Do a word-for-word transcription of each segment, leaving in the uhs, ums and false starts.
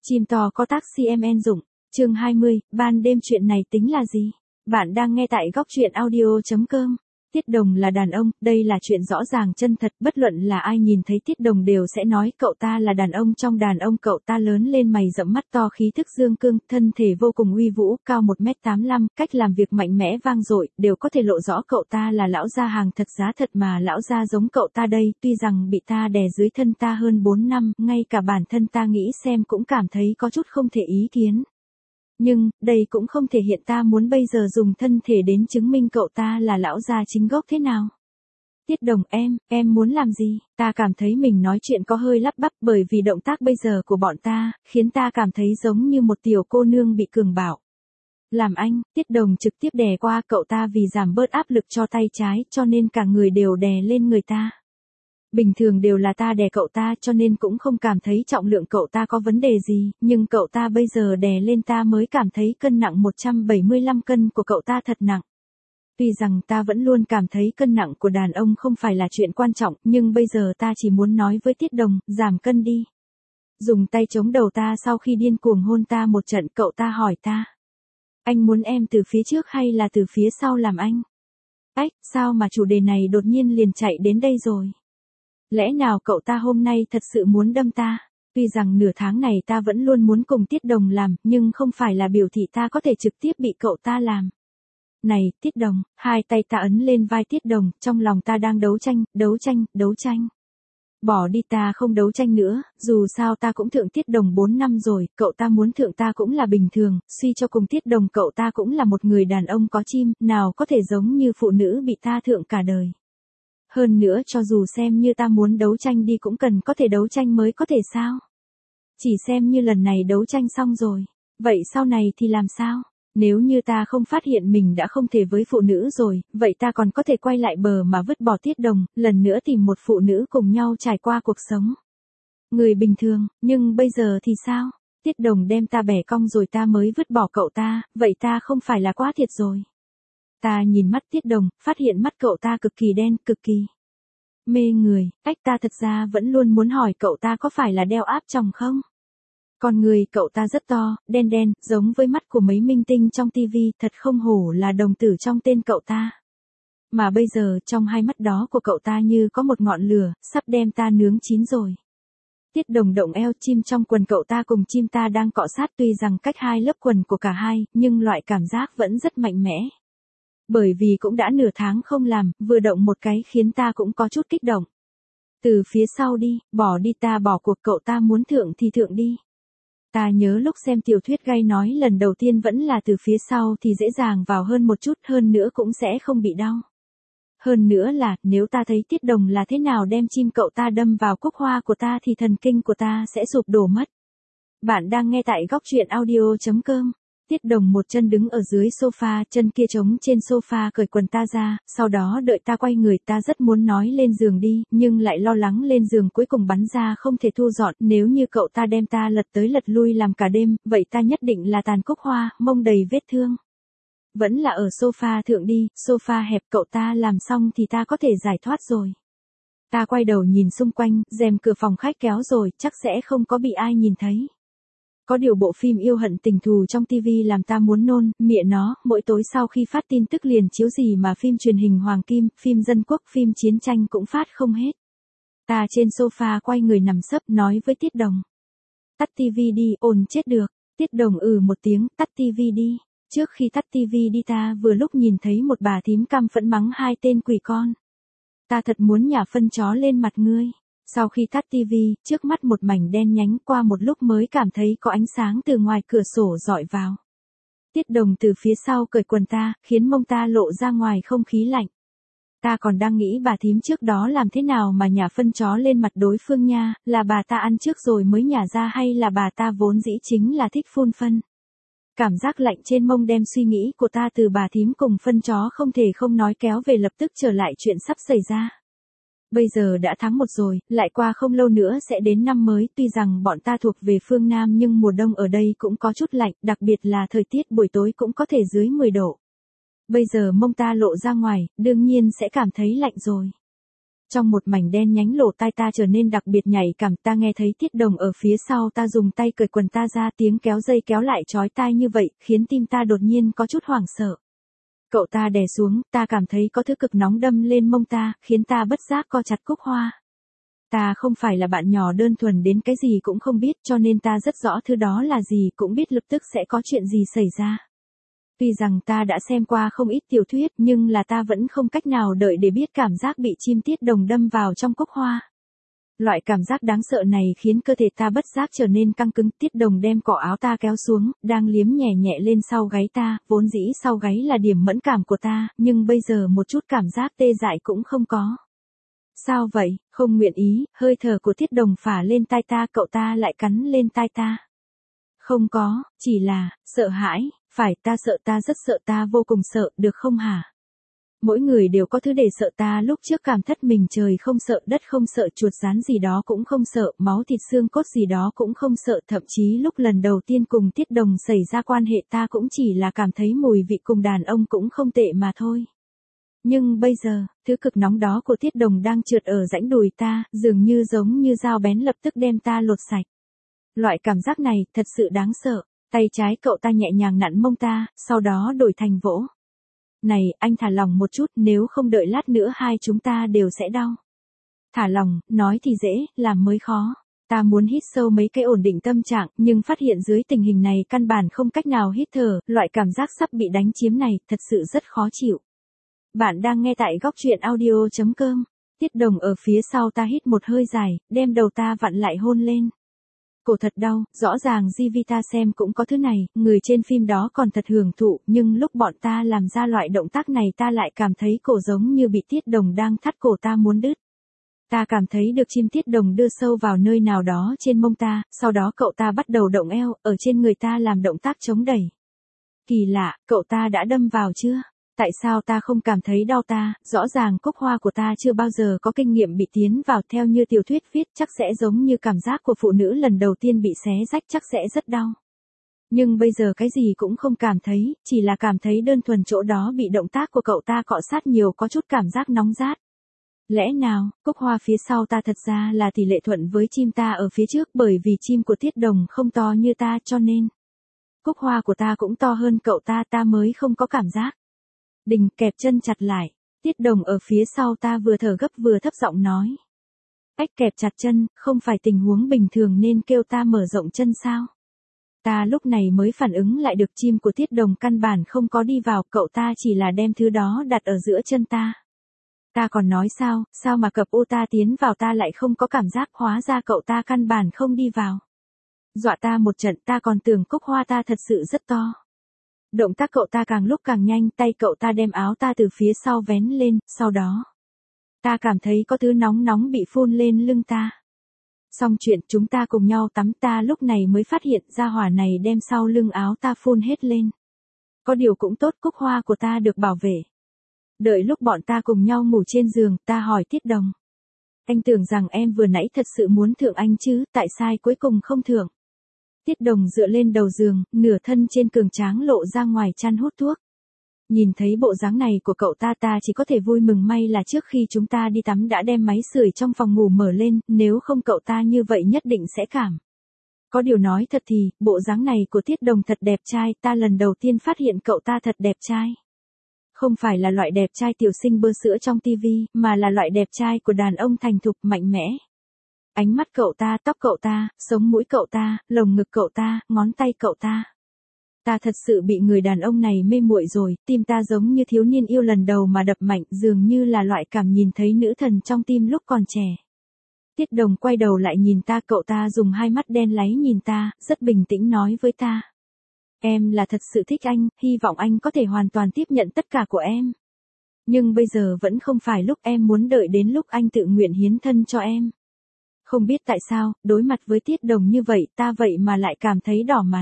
Chim to có tác xê em en dụng, chương hai mươi, ban đêm chuyện này tính là gì? Bạn đang nghe tại góc truyện audio chấm com. Tiết Đồng là đàn ông, đây là chuyện rõ ràng chân thật, bất luận là ai nhìn thấy Tiết Đồng đều sẽ nói cậu ta là đàn ông trong đàn ông. Cậu ta lớn lên mày rậm mắt to, khí thức dương cương, thân thể vô cùng uy vũ, cao một mét tám mươi lăm, cách làm việc mạnh mẽ vang dội, đều có thể lộ rõ cậu ta là lão gia hàng thật giá thật. Mà lão gia giống cậu ta đây, tuy rằng bị ta đè dưới thân ta hơn bốn năm, ngay cả bản thân ta nghĩ xem cũng cảm thấy có chút không thể ý kiến. Nhưng, đây cũng không thể hiện ta muốn bây giờ dùng thân thể đến chứng minh cậu ta là lão gia chính gốc thế nào. Tiết Đồng, em, em muốn làm gì? Ta cảm thấy mình nói chuyện có hơi lắp bắp, bởi vì động tác bây giờ của bọn ta, khiến ta cảm thấy giống như một tiểu cô nương bị cường bạo. Làm anh, Tiết Đồng trực tiếp đè qua cậu ta, vì giảm bớt áp lực cho tay trái, cho nên cả người đều đè lên người ta. Bình thường đều là ta đè cậu ta, cho nên cũng không cảm thấy trọng lượng cậu ta có vấn đề gì, nhưng cậu ta bây giờ đè lên ta mới cảm thấy cân nặng một trăm bảy mươi lăm cân của cậu ta thật nặng. Tuy rằng ta vẫn luôn cảm thấy cân nặng của đàn ông không phải là chuyện quan trọng, nhưng bây giờ ta chỉ muốn nói với Tiết Đồng, giảm cân đi. Dùng tay chống đầu ta sau khi điên cuồng hôn ta một trận, cậu ta hỏi ta. Anh muốn em từ phía trước hay là từ phía sau làm anh? Ách, sao mà chủ đề này đột nhiên liền chạy đến đây rồi? Lẽ nào cậu ta hôm nay thật sự muốn đâm ta? Tuy rằng nửa tháng này ta vẫn luôn muốn cùng Tiết Đồng làm, nhưng không phải là biểu thị ta có thể trực tiếp bị cậu ta làm. Này, Tiết Đồng, hai tay ta ấn lên vai Tiết Đồng, trong lòng ta đang đấu tranh, đấu tranh, đấu tranh. Bỏ đi, ta không đấu tranh nữa, dù sao ta cũng thượng Tiết Đồng bốn năm rồi, cậu ta muốn thượng ta cũng là bình thường, suy cho cùng Tiết Đồng cậu ta cũng là một người đàn ông có chim, nào có thể giống như phụ nữ bị ta thượng cả đời. Hơn nữa cho dù xem như ta muốn đấu tranh đi cũng cần có thể đấu tranh mới có thể sao? Chỉ xem như lần này đấu tranh xong rồi. Vậy sau này thì làm sao? Nếu như ta không phát hiện mình đã không thể với phụ nữ rồi, vậy ta còn có thể quay lại bờ mà vứt bỏ Tiết Đồng, lần nữa tìm một phụ nữ cùng nhau trải qua cuộc sống. Người bình thường, nhưng bây giờ thì sao? Tiết Đồng đem ta bẻ cong rồi ta mới vứt bỏ cậu ta, vậy ta không phải là quá thiệt rồi. Ta nhìn mắt Tiết Đồng, phát hiện mắt cậu ta cực kỳ đen, cực kỳ mê người. Ách, ta thật ra vẫn luôn muốn hỏi cậu ta có phải là đeo áp tròng không? Con người cậu ta rất to, đen đen, giống với mắt của mấy minh tinh trong tivi, thật không hổ là đồng tử trong tên cậu ta. Mà bây giờ trong hai mắt đó của cậu ta như có một ngọn lửa, sắp đem ta nướng chín rồi. Tiết Đồng động eo, chim trong quần cậu ta cùng chim ta đang cọ sát, tuy rằng cách hai lớp quần của cả hai, nhưng loại cảm giác vẫn rất mạnh mẽ. Bởi vì cũng đã nửa tháng không làm, vừa động một cái khiến ta cũng có chút kích động. Từ phía sau đi, bỏ đi, ta bỏ cuộc, cậu ta muốn thượng thì thượng đi. Ta nhớ lúc xem tiểu thuyết gay nói lần đầu tiên vẫn là từ phía sau thì dễ dàng vào hơn một chút, hơn nữa cũng sẽ không bị đau. Hơn nữa là, nếu ta thấy Tiết Đồng là thế nào đem chim cậu ta đâm vào cúc hoa của ta thì thần kinh của ta sẽ sụp đổ mất. Bạn đang nghe tại góc truyện audio chấm com. Tiết Đồng một chân đứng ở dưới sofa, chân kia trống trên sofa, cởi quần ta ra, sau đó đợi ta quay người. Ta rất muốn nói lên giường đi, nhưng lại lo lắng lên giường cuối cùng bắn ra không thể thu dọn, nếu như cậu ta đem ta lật tới lật lui làm cả đêm, vậy ta nhất định là tàn cúc hoa, mông đầy vết thương. Vẫn là ở sofa thượng đi, sofa hẹp, cậu ta làm xong thì ta có thể giải thoát rồi. Ta quay đầu nhìn xung quanh, rèm cửa phòng khách kéo rồi, chắc sẽ không có bị ai nhìn thấy. Có điều bộ phim yêu hận tình thù trong tivi làm ta muốn nôn, mẹ nó, mỗi tối sau khi phát tin tức liền chiếu gì mà phim truyền hình hoàng kim, phim dân quốc, phim chiến tranh cũng phát không hết. Ta trên sofa quay người nằm sấp nói với Tiết Đồng. Tắt tivi đi, ồn chết được. Tiết Đồng ừ một tiếng, tắt tivi đi. Trước khi tắt tivi đi ta vừa lúc nhìn thấy một bà thím căm phẫn mắng hai tên quỷ con. Ta thật muốn nhả phân chó lên mặt ngươi. Sau khi tắt tivi, trước mắt một mảnh đen nhánh, qua một lúc mới cảm thấy có ánh sáng từ ngoài cửa sổ dọi vào. Tiết Đồng từ phía sau cởi quần ta, khiến mông ta lộ ra ngoài không khí lạnh. Ta còn đang nghĩ bà thím trước đó làm thế nào mà nhả phân chó lên mặt đối phương nha, là bà ta ăn trước rồi mới nhả ra hay là bà ta vốn dĩ chính là thích phun phân. Cảm giác lạnh trên mông đem suy nghĩ của ta từ bà thím cùng phân chó không thể không nói kéo về, lập tức trở lại chuyện sắp xảy ra. Bây giờ đã tháng một rồi, lại qua không lâu nữa sẽ đến năm mới, tuy rằng bọn ta thuộc về phương Nam nhưng mùa đông ở đây cũng có chút lạnh, đặc biệt là thời tiết buổi tối cũng có thể dưới mười độ. Bây giờ mông ta lộ ra ngoài, đương nhiên sẽ cảm thấy lạnh rồi. Trong một mảnh đen nhánh lỗ tai ta trở nên đặc biệt nhạy cảm, ta nghe thấy Tiết Đồng ở phía sau ta dùng tay cởi quần ta ra, tiếng kéo dây kéo lại chói tai như vậy, khiến tim ta đột nhiên có chút hoảng sợ. Cậu ta đè xuống, ta cảm thấy có thứ cực nóng đâm lên mông ta, khiến ta bất giác co chặt Cúc Hoa. Ta không phải là bạn nhỏ đơn thuần đến cái gì cũng không biết, cho nên ta rất rõ thứ đó là gì, cũng biết lập tức sẽ có chuyện gì xảy ra. Tuy rằng ta đã xem qua không ít tiểu thuyết, nhưng là ta vẫn không cách nào đợi để biết cảm giác bị chim Tiết Đồng đâm vào trong Cúc Hoa. Loại cảm giác đáng sợ này khiến cơ thể ta bất giác trở nên căng cứng. Tiết Đồng đem cổ áo ta kéo xuống, đang liếm nhẹ nhẹ lên sau gáy ta, vốn dĩ sau gáy là điểm mẫn cảm của ta, nhưng bây giờ một chút cảm giác tê dại cũng không có. Sao vậy, không nguyện ý, hơi thở của Tiết Đồng phả lên tai ta, cậu ta lại cắn lên tai ta. Không có, chỉ là, sợ hãi, phải, ta sợ, ta rất sợ, ta vô cùng sợ, được không hả? Mỗi người đều có thứ để sợ, ta lúc trước cảm thất mình trời không sợ, đất không sợ, chuột rán gì đó cũng không sợ, máu thịt xương cốt gì đó cũng không sợ, thậm chí lúc lần đầu tiên cùng Tiết Đồng xảy ra quan hệ ta cũng chỉ là cảm thấy mùi vị cùng đàn ông cũng không tệ mà thôi. Nhưng bây giờ, thứ cực nóng đó của Tiết Đồng đang trượt ở rãnh đùi ta, dường như giống như dao bén lập tức đem ta lột sạch. Loại cảm giác này thật sự đáng sợ. Tay trái cậu ta nhẹ nhàng nặn mông ta, sau đó đổi thành vỗ. Này, anh thả lòng một chút, nếu không đợi lát nữa hai chúng ta đều sẽ đau. Thả lòng, nói thì dễ, làm mới khó. Ta muốn hít sâu mấy cái ổn định tâm trạng, nhưng phát hiện dưới tình hình này căn bản không cách nào hít thở, loại cảm giác sắp bị đánh chiếm này, thật sự rất khó chịu. Bạn đang nghe tại góc truyện audio chấm com. Tiết Đồng ở phía sau ta hít một hơi dài, đem đầu ta vặn lại hôn lên. Cổ thật đau, rõ ràng gi vê ta xem cũng có thứ này, người trên phim đó còn thật hưởng thụ, nhưng lúc bọn ta làm ra loại động tác này ta lại cảm thấy cổ giống như bị Tiết Đồng đang thắt cổ ta muốn đứt. Ta cảm thấy được chim Tiết Đồng đưa sâu vào nơi nào đó trên mông ta, sau đó cậu ta bắt đầu động eo, ở trên người ta làm động tác chống đẩy. Kỳ lạ, cậu ta đã đâm vào chưa? Tại sao ta không cảm thấy đau ta, rõ ràng Cúc Hoa của ta chưa bao giờ có kinh nghiệm bị tiến vào, theo như tiểu thuyết viết chắc sẽ giống như cảm giác của phụ nữ lần đầu tiên bị xé rách, chắc sẽ rất đau. Nhưng bây giờ cái gì cũng không cảm thấy, chỉ là cảm thấy đơn thuần chỗ đó bị động tác của cậu ta cọ sát nhiều, có chút cảm giác nóng rát. Lẽ nào, Cúc Hoa phía sau ta thật ra là tỷ lệ thuận với chim ta ở phía trước, bởi vì chim của Tiết Đồng không to như ta cho nên Cúc Hoa của ta cũng to hơn cậu ta, ta mới không có cảm giác. Đình kẹp chân chặt lại, Tiết Đồng ở phía sau ta vừa thở gấp vừa thấp giọng nói. Ách, kẹp chặt chân, không phải tình huống bình thường nên kêu ta mở rộng chân sao? Ta lúc này mới phản ứng lại được chim của Tiết Đồng căn bản không có đi vào, cậu ta chỉ là đem thứ đó đặt ở giữa chân ta. Ta còn nói sao, sao mà cặp ô ta tiến vào ta lại không có cảm giác, hóa ra cậu ta căn bản không đi vào. Dọa ta một trận, ta còn tưởng Cúc Hoa ta thật sự rất to. Động tác cậu ta càng lúc càng nhanh, tay cậu ta đem áo ta từ phía sau vén lên, sau đó ta cảm thấy có thứ nóng nóng bị phun lên lưng ta. Xong chuyện, chúng ta cùng nhau tắm, ta lúc này mới phát hiện ra hỏa này đem sau lưng áo ta phun hết lên. Có điều cũng tốt, Cúc Hoa của ta được bảo vệ. Đợi lúc bọn ta cùng nhau ngủ trên giường, ta hỏi Tiết Đồng. Anh tưởng rằng em vừa nãy thật sự muốn thượng anh chứ, tại sao cuối cùng không thượng? Tiết Đồng dựa lên đầu giường, nửa thân trên cường tráng lộ ra ngoài chăn hút thuốc. Nhìn thấy bộ dáng này của cậu ta, ta chỉ có thể vui mừng, may là trước khi chúng ta đi tắm đã đem máy sưởi trong phòng ngủ mở lên, nếu không cậu ta như vậy nhất định sẽ cảm. Có điều nói thật thì, bộ dáng này của Tiết Đồng thật đẹp trai, ta lần đầu tiên phát hiện cậu ta thật đẹp trai. Không phải là loại đẹp trai tiểu sinh bơ sữa trong tivi, mà là loại đẹp trai của đàn ông thành thục, mạnh mẽ. Ánh mắt cậu ta, tóc cậu ta, sống mũi cậu ta, lồng ngực cậu ta, ngón tay cậu ta. Ta thật sự bị người đàn ông này mê muội rồi, tim ta giống như thiếu niên yêu lần đầu mà đập mạnh, dường như là loại cảm nhìn thấy nữ thần trong tim lúc còn trẻ. Tiết Đồng quay đầu lại nhìn ta, cậu ta dùng hai mắt đen láy nhìn ta, rất bình tĩnh nói với ta. Em là thật sự thích anh, hy vọng anh có thể hoàn toàn tiếp nhận tất cả của em. Nhưng bây giờ vẫn không phải lúc, em muốn đợi đến lúc anh tự nguyện hiến thân cho em. Không biết tại sao, đối mặt với Tiết Đồng như vậy, ta vậy mà lại cảm thấy đỏ mặt.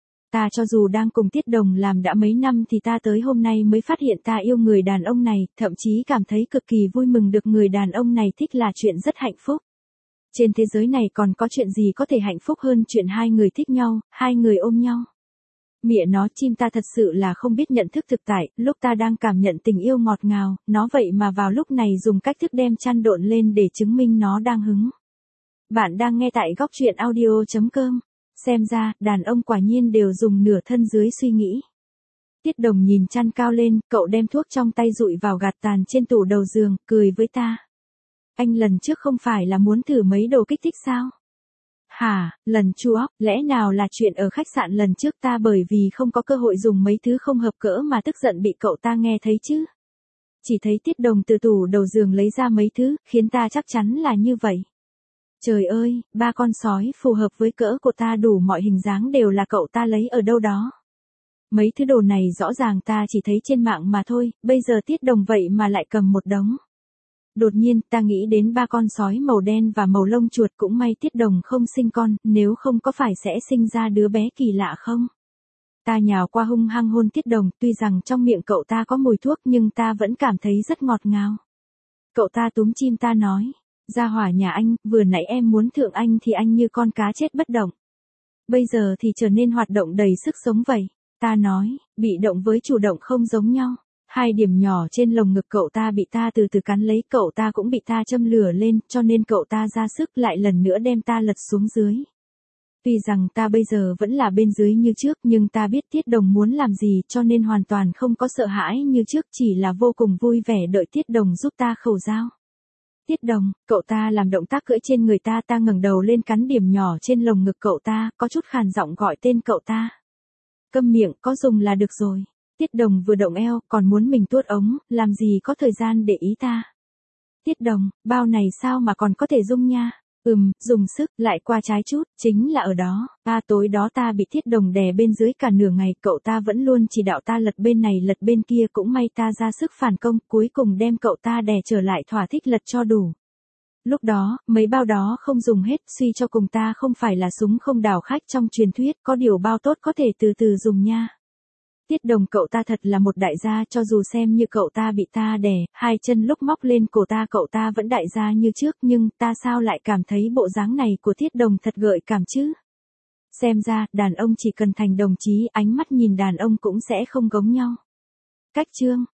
Ta cho dù đang cùng Tiết Đồng làm đã mấy năm thì ta tới hôm nay mới phát hiện ta yêu người đàn ông này, thậm chí cảm thấy cực kỳ vui mừng được người đàn ông này thích là chuyện rất hạnh phúc. Trên thế giới này còn có chuyện gì có thể hạnh phúc hơn chuyện hai người thích nhau, hai người ôm nhau. Mẹ nó, chim ta thật sự là không biết nhận thức thực tại, lúc ta đang cảm nhận tình yêu ngọt ngào, nó vậy mà vào lúc này dùng cách thức đem chăn độn lên để chứng minh nó đang hứng. Bạn đang nghe tại góc truyện audio.com. Xem ra, đàn ông quả nhiên đều dùng nửa thân dưới suy nghĩ. Tiết Đồng nhìn chăn cao lên, cậu đem thuốc trong tay dụi vào gạt tàn trên tủ đầu giường, cười với ta. Anh lần trước không phải là muốn thử mấy đồ kích thích sao? Hả, lần chu óc, lẽ nào là chuyện ở khách sạn lần trước ta bởi vì không có cơ hội dùng mấy thứ không hợp cỡ mà tức giận bị cậu ta nghe thấy chứ? Chỉ thấy Tiết Đồng từ tủ đầu giường lấy ra mấy thứ, khiến ta chắc chắn là như vậy. Trời ơi, ba con sói phù hợp với cỡ của ta đủ mọi hình dáng đều là cậu ta lấy ở đâu đó. Mấy thứ đồ này rõ ràng ta chỉ thấy trên mạng mà thôi, bây giờ Tiết Đồng vậy mà lại cầm một đống. Đột nhiên, ta nghĩ đến ba con sói màu đen và màu lông chuột, cũng may Tiết Đồng không sinh con, nếu không có phải sẽ sinh ra đứa bé kỳ lạ không? Ta nhào qua hung hăng hôn Tiết Đồng, tuy rằng trong miệng cậu ta có mùi thuốc nhưng ta vẫn cảm thấy rất ngọt ngào. Cậu ta túm chim ta nói, gia hỏa nhà anh, vừa nãy em muốn thượng anh thì anh như con cá chết bất động. Bây giờ thì trở nên hoạt động đầy sức sống vậy. Ta nói, bị động với chủ động không giống nhau. Hai điểm nhỏ trên lồng ngực cậu ta bị ta từ từ cắn lấy, cậu ta cũng bị ta châm lửa lên, cho nên cậu ta ra sức lại lần nữa đem ta lật xuống dưới. Tuy rằng ta bây giờ vẫn là bên dưới như trước, nhưng ta biết Tiết Đồng muốn làm gì, cho nên hoàn toàn không có sợ hãi như trước, chỉ là vô cùng vui vẻ đợi Tiết Đồng giúp ta khẩu dao. Tiết Đồng, cậu ta làm động tác cưỡi trên người ta, ta ngẩng đầu lên cắn điểm nhỏ trên lồng ngực cậu ta, có chút khàn giọng gọi tên cậu ta. Câm miệng, có dùng là được rồi. Tiết Đồng vừa động eo, còn muốn mình tuốt ống, làm gì có thời gian để ý ta. Tiết Đồng, bao này sao mà còn có thể dung nha. Ừm, dùng sức, lại qua trái chút, chính là ở đó. Ta tối đó ta bị Tiết Đồng đè bên dưới cả nửa ngày, cậu ta vẫn luôn chỉ đạo ta lật bên này lật bên kia, cũng may ta ra sức phản công, cuối cùng đem cậu ta đè trở lại, thỏa thích lật cho đủ. Lúc đó, mấy bao đó không dùng hết, suy cho cùng ta không phải là súng không đảo khách trong truyền thuyết, có điều bao tốt có thể từ từ dùng nha. Tiết Đồng cậu ta thật là một đại gia, cho dù xem như cậu ta bị ta đè, hai chân lúc móc lên cổ ta cậu ta vẫn đại gia như trước, nhưng ta sao lại cảm thấy bộ dáng này của Tiết Đồng thật gợi cảm chứ? Xem ra, đàn ông chỉ cần thành đồng chí, ánh mắt nhìn đàn ông cũng sẽ không giống nhau. Cách chương